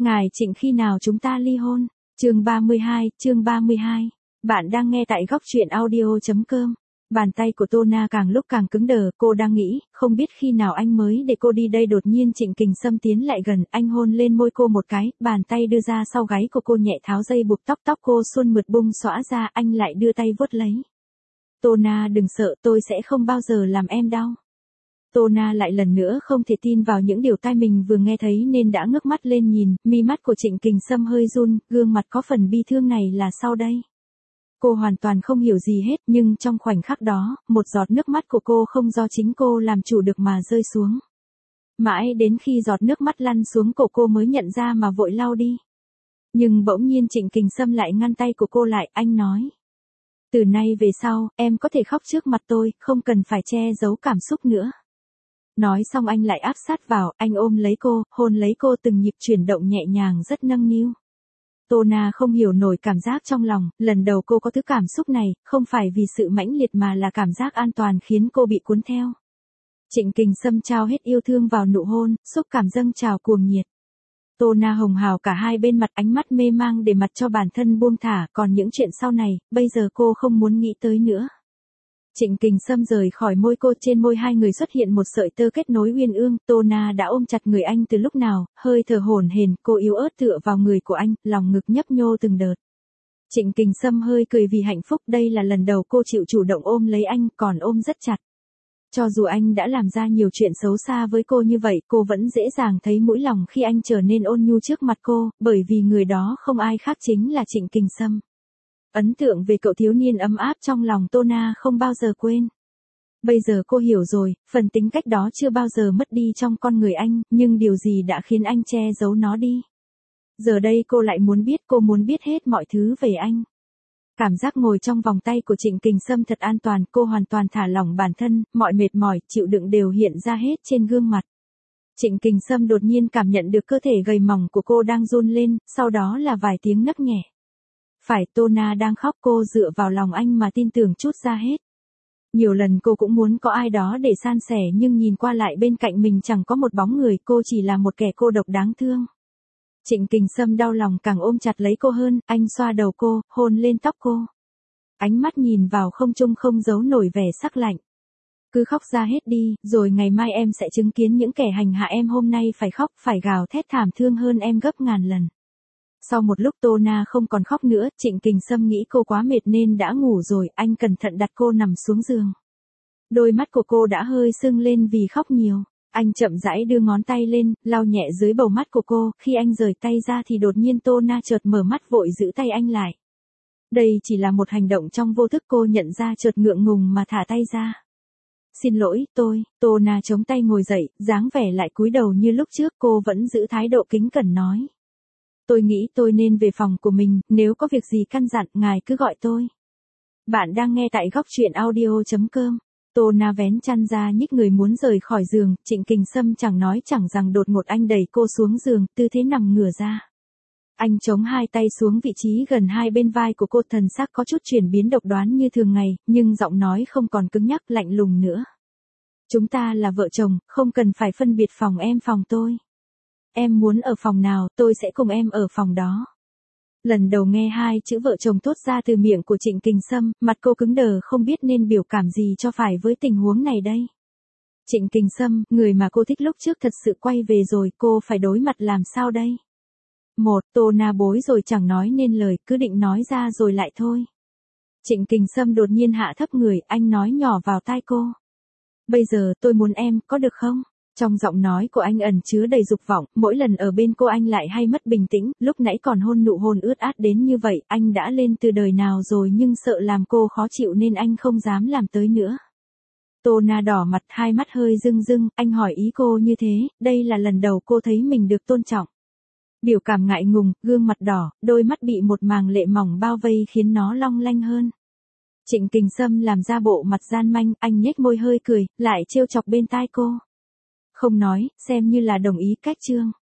Ngài Trịnh khi nào chúng ta ly hôn? Chương 32. Bạn đang nghe tại góc truyện audio.com. Bàn tay của Tô Na càng lúc càng cứng đờ, cô đang nghĩ, không biết khi nào anh mới để cô đi đây. Đột nhiên Trịnh Kình Sâm tiến lại gần, anh hôn lên môi cô một cái, bàn tay đưa ra sau gáy của cô nhẹ tháo dây buộc tóc cô suôn mượt bung xõa ra, anh lại đưa tay vuốt lấy. Tô Na đừng sợ, tôi sẽ không bao giờ làm em đau. Tô Na lại lần nữa không thể tin vào những điều tai mình vừa nghe thấy nên đã ngước mắt lên nhìn, mi mắt của Trịnh Kình Sâm hơi run, gương mặt có phần bi thương này là sao đây? Cô hoàn toàn không hiểu gì hết, nhưng trong khoảnh khắc đó, một giọt nước mắt của cô không do chính cô làm chủ được mà rơi xuống. Mãi đến khi giọt nước mắt lăn xuống cổ cô mới nhận ra mà vội lau đi. Nhưng bỗng nhiên Trịnh Kình Sâm lại ngăn tay của cô lại, anh nói. Từ nay về sau, em có thể khóc trước mặt tôi, không cần phải che giấu cảm xúc nữa. Nói xong anh lại áp sát vào, anh ôm lấy cô, hôn lấy cô từng nhịp chuyển động nhẹ nhàng rất nâng niu. Tô Na không hiểu nổi cảm giác trong lòng, lần đầu cô có thứ cảm xúc này, không phải vì sự mãnh liệt mà là cảm giác an toàn khiến cô bị cuốn theo. Trịnh Kình Sâm trao hết yêu thương vào nụ hôn, xúc cảm dâng trào cuồng nhiệt. Tô Na hồng hào cả hai bên mặt, ánh mắt mê mang để mặt cho bản thân buông thả, còn những chuyện sau này, bây giờ cô không muốn nghĩ tới nữa. Trịnh Kình Sâm rời khỏi môi cô, trên môi hai người xuất hiện một sợi tơ kết nối uyên ương, Tô Na đã ôm chặt người anh từ lúc nào, hơi thở hổn hển, cô yếu ớt tựa vào người của anh, lòng ngực nhấp nhô từng đợt. Trịnh Kình Sâm hơi cười vì hạnh phúc, đây là lần đầu cô chịu chủ động ôm lấy anh, còn ôm rất chặt. Cho dù anh đã làm ra nhiều chuyện xấu xa với cô như vậy, cô vẫn dễ dàng thấy mũi lòng khi anh trở nên ôn nhu trước mặt cô, bởi vì người đó không ai khác chính là Trịnh Kình Sâm. Ấn tượng về cậu thiếu niên ấm áp trong lòng Tô Na không bao giờ quên. Bây giờ cô hiểu rồi, phần tính cách đó chưa bao giờ mất đi trong con người anh, nhưng điều gì đã khiến anh che giấu nó đi. Giờ đây cô lại muốn biết, cô muốn biết hết mọi thứ về anh. Cảm giác ngồi trong vòng tay của Trịnh Kình Sâm thật an toàn, cô hoàn toàn thả lỏng bản thân, mọi mệt mỏi, chịu đựng đều hiện ra hết trên gương mặt. Trịnh Kình Sâm đột nhiên cảm nhận được cơ thể gầy mỏng của cô đang run lên, sau đó là vài tiếng nấc nhẹ. Phải, Tô Na đang khóc, cô dựa vào lòng anh mà tin tưởng trút ra hết. Nhiều lần cô cũng muốn có ai đó để san sẻ nhưng nhìn qua lại bên cạnh mình chẳng có một bóng người, cô chỉ là một kẻ cô độc đáng thương. Trịnh Kình Sâm đau lòng càng ôm chặt lấy cô hơn, anh xoa đầu cô, hôn lên tóc cô. Ánh mắt nhìn vào không trung không giấu nổi vẻ sắc lạnh. Cứ khóc ra hết đi, rồi ngày mai em sẽ chứng kiến những kẻ hành hạ em hôm nay phải khóc, phải gào thét thảm thương hơn em gấp ngàn lần. Sau một lúc Tô Na không còn khóc nữa, Trịnh Kình Sâm nghĩ cô quá mệt nên đã ngủ rồi, anh cẩn thận đặt cô nằm xuống giường. Đôi mắt của cô đã hơi sưng lên vì khóc nhiều. Anh chậm rãi đưa ngón tay lên, lau nhẹ dưới bầu mắt của cô, khi anh rời tay ra thì đột nhiên Tô Na chợt mở mắt vội giữ tay anh lại. Đây chỉ là một hành động trong vô thức, cô nhận ra chợt ngượng ngùng mà thả tay ra. Xin lỗi, Tô Na chống tay ngồi dậy, dáng vẻ lại cúi đầu như lúc trước, cô vẫn giữ thái độ kính cẩn nói. Tôi nghĩ tôi nên về phòng của mình, nếu có việc gì căn dặn, ngài cứ gọi tôi. Bạn đang nghe tại góc truyện audio.com. Tô Na vén chăn ra nhích người muốn rời khỏi giường, Trịnh Kình Sâm chẳng nói chẳng rằng đột ngột anh đẩy cô xuống giường, tư thế nằm ngửa ra. Anh chống hai tay xuống vị trí gần hai bên vai của cô, thần sắc có chút chuyển biến độc đoán như thường ngày, nhưng giọng nói không còn cứng nhắc lạnh lùng nữa. Chúng ta là vợ chồng, không cần phải phân biệt phòng em phòng tôi. Em muốn ở phòng nào, tôi sẽ cùng em ở phòng đó. Lần đầu nghe hai chữ vợ chồng thốt ra từ miệng của Trịnh Kình Sâm, mặt cô cứng đờ không biết nên biểu cảm gì cho phải với tình huống này đây. Trịnh Kình Sâm, người mà cô thích lúc trước thật sự quay về rồi, cô phải đối mặt làm sao đây? Tô Na bối rồi chẳng nói nên lời, cứ định nói ra rồi lại thôi. Trịnh Kình Sâm đột nhiên hạ thấp người, anh nói nhỏ vào tai cô. Bây giờ tôi muốn em, có được không? Trong giọng nói của anh ẩn chứa đầy dục vọng, mỗi lần ở bên cô anh lại hay mất bình tĩnh, lúc nãy còn nụ hôn ướt át đến như vậy, anh đã lên từ đời nào rồi nhưng sợ làm cô khó chịu nên anh không dám làm tới nữa. Tô Na đỏ mặt, hai mắt hơi rưng rưng, anh hỏi ý cô như thế, đây là lần đầu cô thấy mình được tôn trọng. Biểu cảm ngại ngùng, gương mặt đỏ, đôi mắt bị một màng lệ mỏng bao vây khiến nó long lanh hơn. Trịnh Kình Sâm làm ra bộ mặt gian manh, anh nhếch môi hơi cười, lại trêu chọc bên tai cô. Không nói, xem như là đồng ý cách chương.